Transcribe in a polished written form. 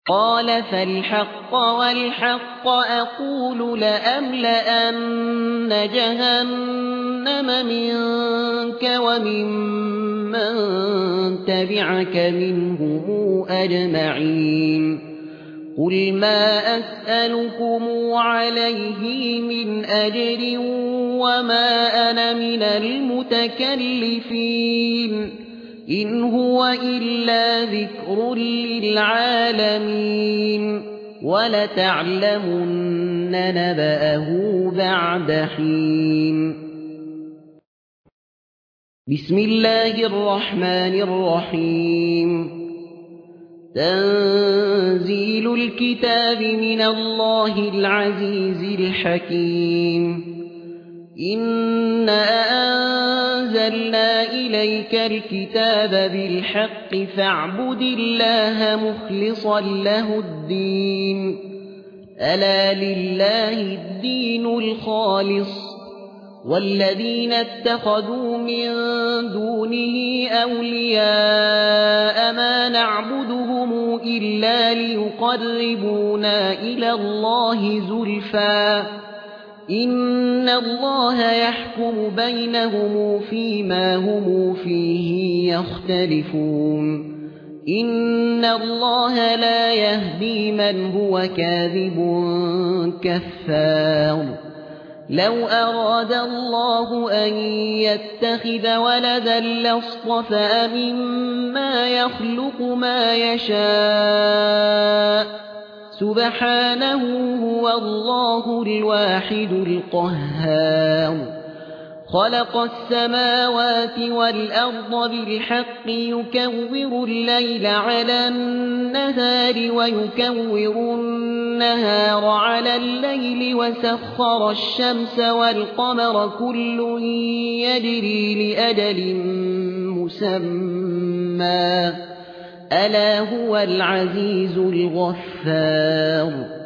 قال فالحق والحق أقول لأملأن جهنم منك وممن تبعك منهم أجمعين قل ما أسألكم عليه من أجر وما أنا من المتكلفين إن هو إلا ذكر للعالمين ولتعلمن نبأه بعد حين بسم الله الرحمن الرحيم تنزيل الكتاب من الله العزيز الحكيم إنا أنزلنا إليك الكتاب بالحق فاعبد الله مخلصا له الدين ألا لله الدين الخالص والذين اتخذوا من دونه أولياء ما نعبدهم إلا ليقربونا إلى الله زلفى إن الله يحكم بينهم فيما هم فيه يختلفون إن الله لا يهدي من هو كاذب كفار لو أراد الله أن يتخذ ولدا لاصطفى مما يخلق ما يشاء سبحانه هو الله الواحد القهار خلق السماوات والأرض بالحق يكور الليل على النهار ويكور النهار على الليل وسخر الشمس والقمر كل يجري لأجل مسمى ألا هو العزيز الغفار